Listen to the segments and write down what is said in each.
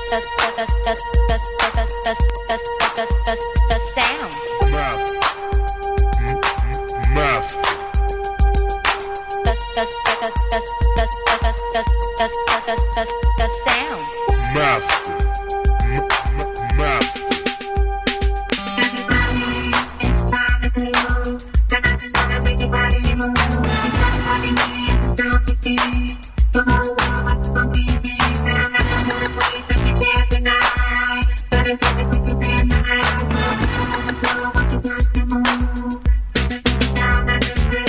sound. Master. The sound. Master. Master. It's time to move. That is gonna make your body move. It's everybody needs to stop your feet. The whole world wants to believe me. And that's the place that you can't deny. That is everything you've been the house. So people on the floor want you just to move. This is the sound that's just real.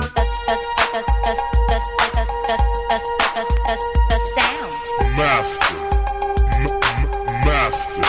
The sound. Master. Master.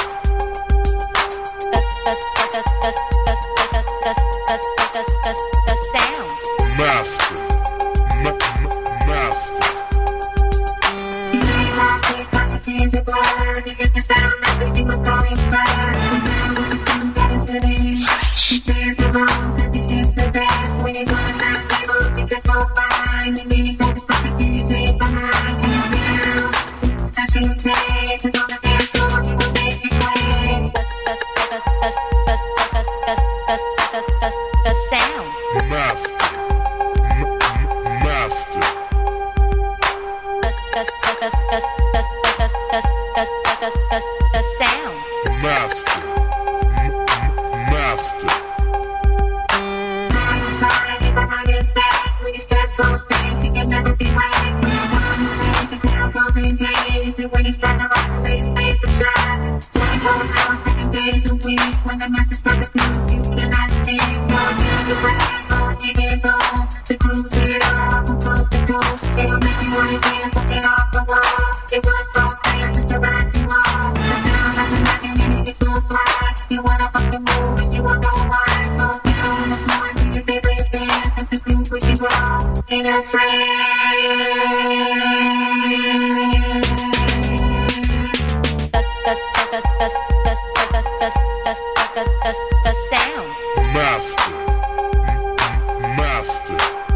The sound. Master. Master. You ain't wrong, take up the seas of blood. You get the sound that you must go inside. That is really. He stands alone cause he hits the best. When he's on the turntable, he gets so fine. He leaves all the sucker DJs behind. And you feel that's what you play. Cause on the dance floor, he will make you sway. The sound. Master. Master. The sound. Master. Master. Behind his back, when he steps on stage, he can never be right. When he's on stage, the crowd goes engaged. And when he starts to rock, they pay for shot. 24 hours, 7 days a week. When the message starts to move, you cannot think. No, you right, no, you get those. The grooves hit all from coast to coast. They will make you wanna dance something off the wall. They will stop there just to rock you off. The sound doesn't matter, and it gets so fly. You wanna fucking move, and you won't know why. So get on the floor and do your favorite dance. And to groove with you all in a The sound. Master. Master.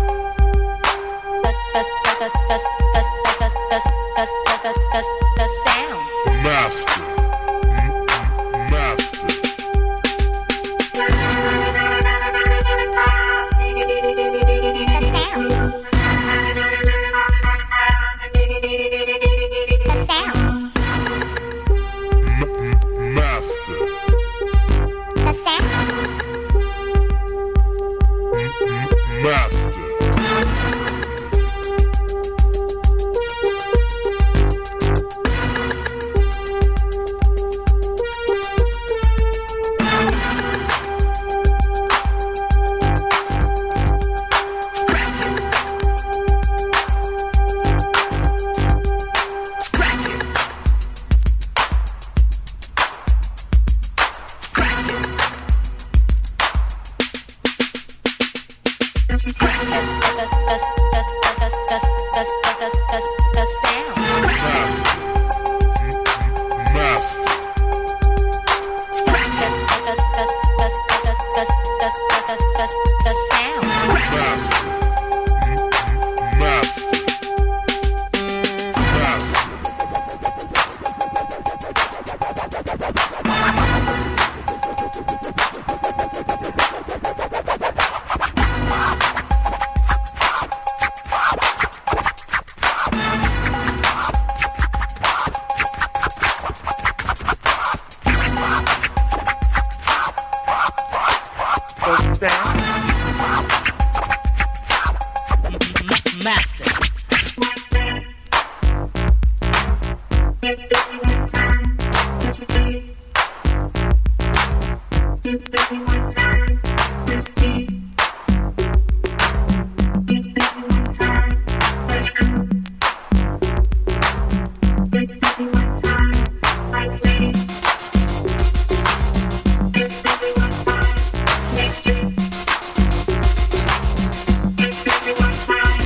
The sound. Master. Master.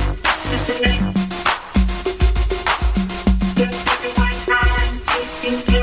You